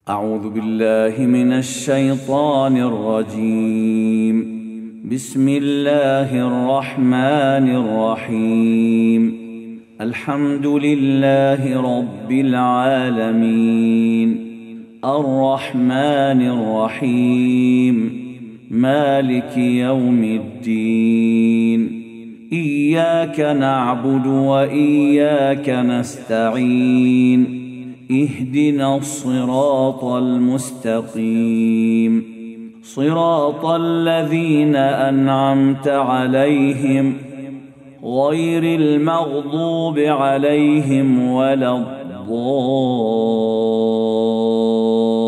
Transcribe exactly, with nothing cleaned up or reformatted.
أعوذ بالله من الشيطان الرجيم. بسم الله الرحمن الرحيم. الحمد لله رب العالمين، الرحمن الرحيم، مالك يوم الدين. إياك نعبد وإياك نستعين، اهدنا الصراط المستقيم، صراط الذين أنعمت عليهم غير المغضوب عليهم ولا الضالين.